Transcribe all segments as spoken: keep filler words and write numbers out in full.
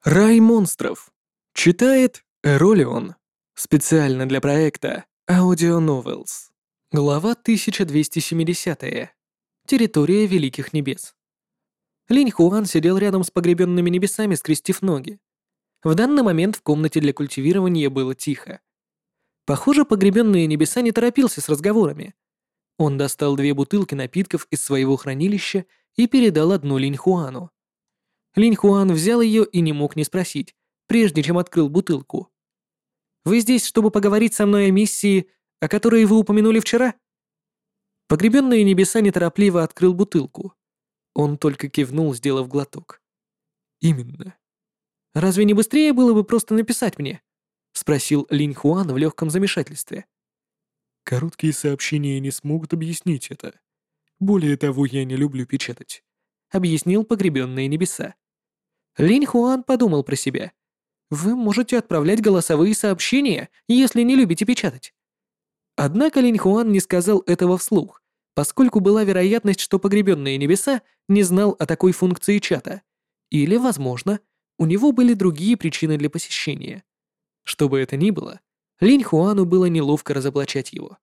Рай монстров. Читает Эролион. Специально для проекта Audio Novels. Глава тысяча двести семьдесят. Территория Великих Небес. Линь Хуан сидел рядом с погребенными небесами, скрестив ноги. В данный момент в комнате для культивирования было тихо. Похоже, погребенные небеса не торопился с разговорами. Он достал две бутылки напитков из своего хранилища и передал одну Линь Хуану. Линь Хуан взял ее и не мог не спросить, прежде чем открыл бутылку. «Вы здесь, чтобы поговорить со мной о миссии, о которой вы упомянули вчера?» Погребенные небеса неторопливо открыл бутылку. Он только кивнул, сделав глоток. «Именно. Разве не быстрее было бы просто написать мне?» — спросил Линь Хуан в легком замешательстве. Короткие сообщения не смогут объяснить это. Более того, я не люблю печатать», — объяснил погребенные небеса. Линь Хуан подумал про себя. «Вы можете отправлять голосовые сообщения, если не любите печатать». Однако Линь Хуан не сказал этого вслух, поскольку была вероятность, что погребенные небеса не знал о такой функции чата. Или, возможно, у него были другие причины для посещения. Что бы это ни было, Линь Хуану было неловко разоблачать его.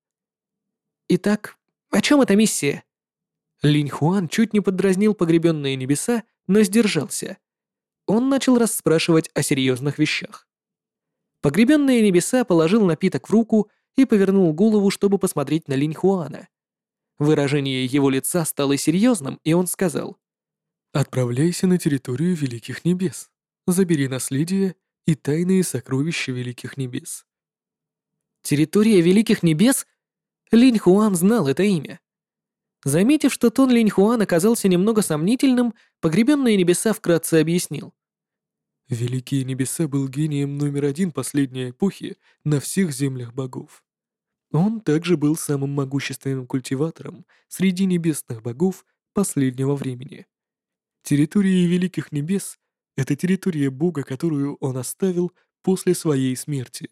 «Итак, о чем эта миссия?» Линь Хуан чуть не поддразнил погребенные небеса, но сдержался. Он начал расспрашивать о серьезных вещах. Погребенные небеса положил напиток в руку и повернул голову, чтобы посмотреть на Линь Хуана. Выражение его лица стало серьезным, и он сказал: «Отправляйся на территорию Великих Небес. Забери наследие и тайные сокровища Великих Небес». «Территория Великих Небес?» Линь Хуан знал это имя. Заметив, что тон Линь Хуан оказался немного сомнительным, погребенные небеса вкратце объяснил. Великие Небеса был гением номер один последней эпохи на всех землях богов. Он также был самым могущественным культиватором среди небесных богов последнего времени. Территория Великих Небес — это территория бога, которую он оставил после своей смерти.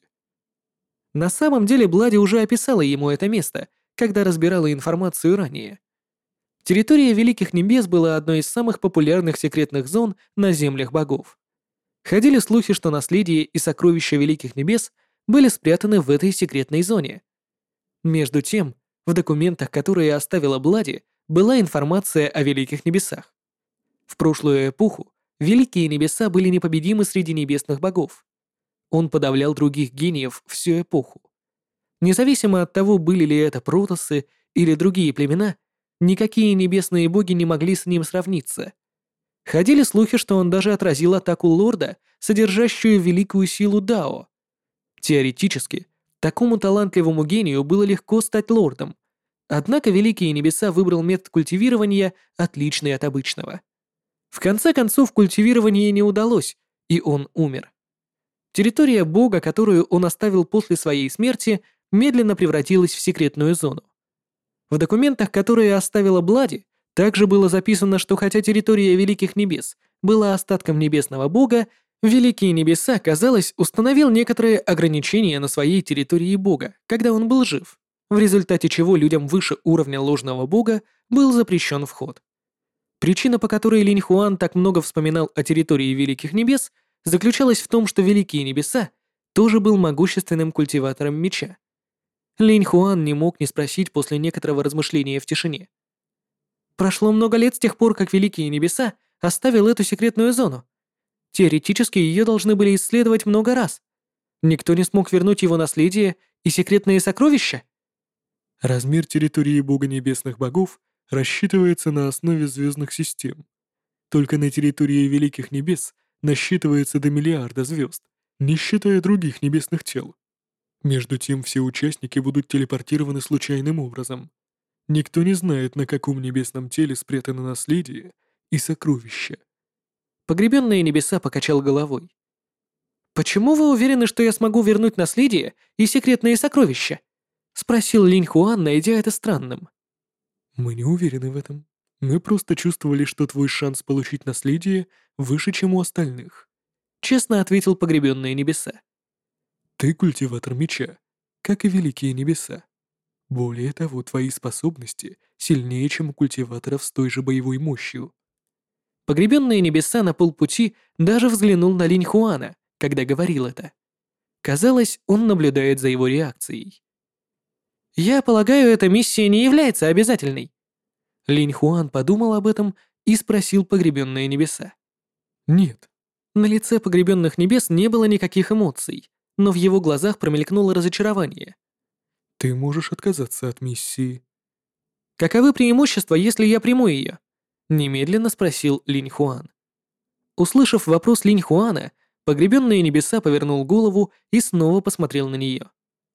На самом деле Блади уже описала ему это место, когда разбирала информацию ранее. Территория Великих Небес была одной из самых популярных секретных зон на землях богов. Ходили слухи, что наследие и сокровища Великих Небес были спрятаны в этой секретной зоне. Между тем, в документах, которые оставила Блади, была информация о Великих Небесах. В прошлую эпоху Великие Небеса были непобедимы среди небесных богов. Он подавлял других гениев всю эпоху. Независимо от того, были ли это протоссы или другие племена, никакие небесные боги не могли с ним сравниться. Ходили слухи, что он даже отразил атаку лорда, содержащую великую силу Дао. Теоретически, такому талантливому гению было легко стать лордом, однако Великие Небеса выбрал метод культивирования, отличный от обычного. В конце концов, культивирование не удалось, и он умер. Территория бога, которую он оставил после своей смерти, медленно превратилась в секретную зону. В документах, которые оставила Блади, также было записано, что хотя территория Великих Небес была остатком небесного бога, Великие Небеса, казалось, установил некоторые ограничения на своей территории бога, когда он был жив, в результате чего людям выше уровня ложного бога был запрещен вход. Причина, по которой Линь Хуан так много вспоминал о территории Великих Небес, заключалась в том, что Великие Небеса тоже был могущественным культиватором меча. Линь Хуан не мог не спросить после некоторого размышления в тишине. Прошло много лет с тех пор, как Великие Небеса оставил эту секретную зону. Теоретически ее должны были исследовать много раз. Никто не смог вернуть его наследие и секретные сокровища. Размер территории бога небесных богов рассчитывается на основе звездных систем. Только на территории Великих Небес насчитывается до миллиарда звезд, не считая других небесных тел. Между тем, все участники будут телепортированы случайным образом. Никто не знает, на каком небесном теле спрятано наследие и сокровища. Погребенные небеса покачал головой. «Почему вы уверены, что я смогу вернуть наследие и секретные сокровища?» — спросил Линь Хуан, найдя это странным. Мы не уверены в этом. Мы просто чувствовали, что твой шанс получить наследие выше, чем у остальных. Честно ответил погребенные небеса. Ты культиватор меча, как и великие небеса. Более того, твои способности сильнее, чем у культиваторов с той же боевой мощью. Погребенные небеса на полпути даже взглянул на Линь Хуана, когда говорил это. Казалось, он наблюдает за его реакцией. «Я полагаю, эта миссия не является обязательной». Линь Хуан подумал об этом и спросил погребенные небеса. Нет. На лице погребенных небес не было никаких эмоций, но в его глазах промелькнуло разочарование. Ты можешь отказаться от миссии. «Каковы преимущества, если я приму ее?» — немедленно спросил Линь Хуан. Услышав вопрос Линь Хуана, погребенные небеса повернул голову и снова посмотрел на нее.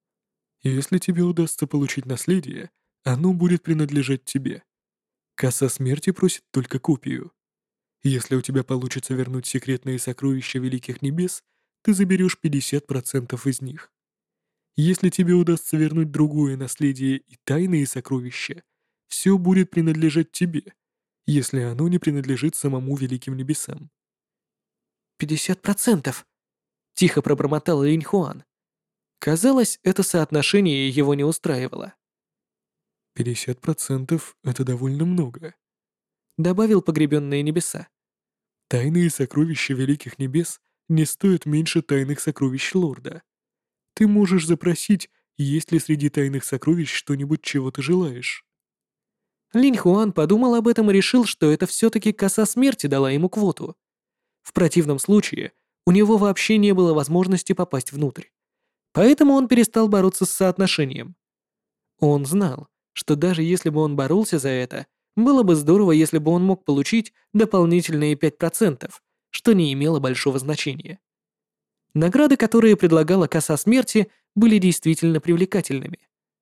Если тебе удастся получить наследие, оно будет принадлежать тебе. Коса смерти просит только копию. Если у тебя получится вернуть секретные сокровища Великих Небес, ты заберешь пятьдесят процентов из них. Если тебе удастся вернуть другое наследие и тайные сокровища, все будет принадлежать тебе, если оно не принадлежит самому Великим Небесам. «Пятьдесят процентов!» — тихо пробормотал Линь Хуан. Казалось, это соотношение его не устраивало. пятьдесят процентов — это довольно много. Добавил погребенные небеса. Тайные сокровища Великих Небес не стоят меньше тайных сокровищ Лорда. Ты можешь запросить, есть ли среди тайных сокровищ что-нибудь, чего ты желаешь. Линь Хуан подумал об этом и решил, что это все-таки коса смерти дала ему квоту. В противном случае у него вообще не было возможности попасть внутрь. Поэтому он перестал бороться с соотношением. Он знал, что даже если бы он боролся за это, было бы здорово, если бы он мог получить дополнительные пять процентов, что не имело большого значения. Награды, которые предлагала коса смерти, были действительно привлекательными.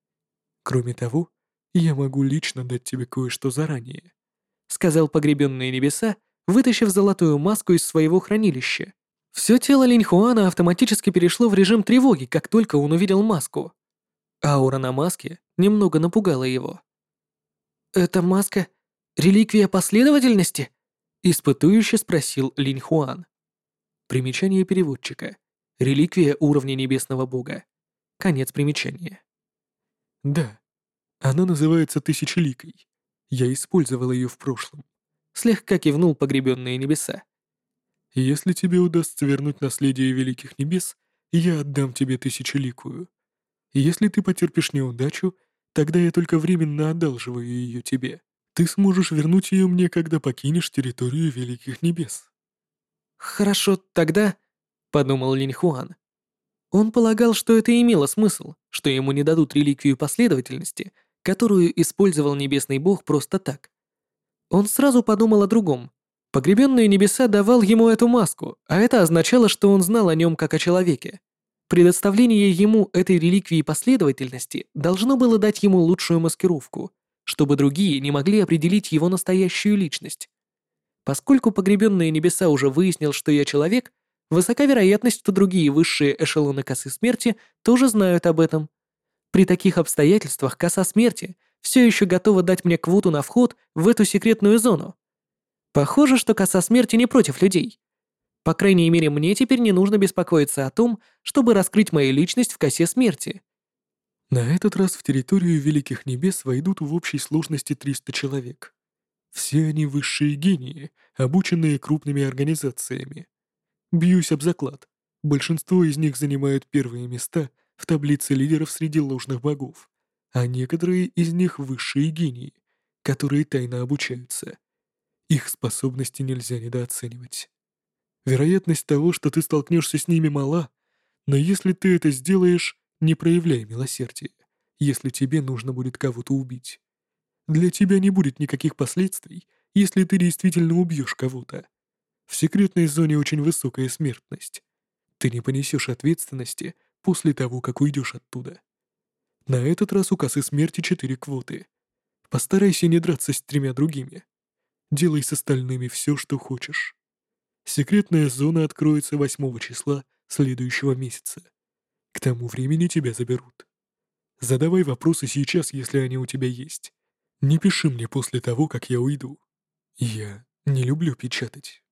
Кроме того, я могу лично дать тебе кое-что заранее. Сказал погребенные небеса, вытащив золотую маску из своего хранилища. Все тело Линьхуана автоматически перешло в режим тревоги, как только он увидел маску. Аура на маске немного напугала его. «Это маска — реликвия последовательности?» — испытующе спросил Линьхуан. Примечание переводчика. Реликвия уровня небесного бога. Конец примечания. Да, она называется Тысячеликой. Я использовал ее в прошлом. Слегка кивнул погребенные небеса. Если тебе удастся вернуть наследие Великих Небес, я отдам тебе Тысячеликую. Если ты потерпишь неудачу, тогда я только временно одалживаю ее тебе. Ты сможешь вернуть ее мне, когда покинешь территорию Великих Небес. «Хорошо, тогда...» — подумал Линьхуан. Он полагал, что это имело смысл, что ему не дадут реликвию последовательности, которую использовал небесный бог просто так. Он сразу подумал о другом. Погребенные небеса давал ему эту маску, а это означало, что он знал о нем как о человеке. Предоставление ему этой реликвии последовательности должно было дать ему лучшую маскировку, чтобы другие не могли определить его настоящую личность. Поскольку погребенные небеса уже выяснил, что я человек, высока вероятность, что другие высшие эшелоны косы смерти тоже знают об этом. При таких обстоятельствах коса смерти все еще готова дать мне квоту на вход в эту секретную зону. Похоже, что коса смерти не против людей. По крайней мере, мне теперь не нужно беспокоиться о том, чтобы раскрыть мою личность в косе смерти. На этот раз в территорию Великих Небес войдут в общей сложности триста человек. Все они высшие гении, обученные крупными организациями. Бьюсь об заклад. Большинство из них занимают первые места в таблице лидеров среди ложных богов, а некоторые из них высшие гении, которые тайно обучаются. Их способности нельзя недооценивать. Вероятность того, что ты столкнешься с ними, мала, но если ты это сделаешь, не проявляй милосердия, если тебе нужно будет кого-то убить. Для тебя не будет никаких последствий, если ты действительно убьешь кого-то. В секретной зоне очень высокая смертность. Ты не понесешь ответственности после того, как уйдешь оттуда. На этот раз у косы смерти четыре квоты. Постарайся не драться с тремя другими. Делай с остальными все, что хочешь. Секретная зона откроется восьмого числа следующего месяца. К тому времени тебя заберут. Задавай вопросы сейчас, если они у тебя есть. Не пиши мне после того, как я уйду. Я не люблю печатать.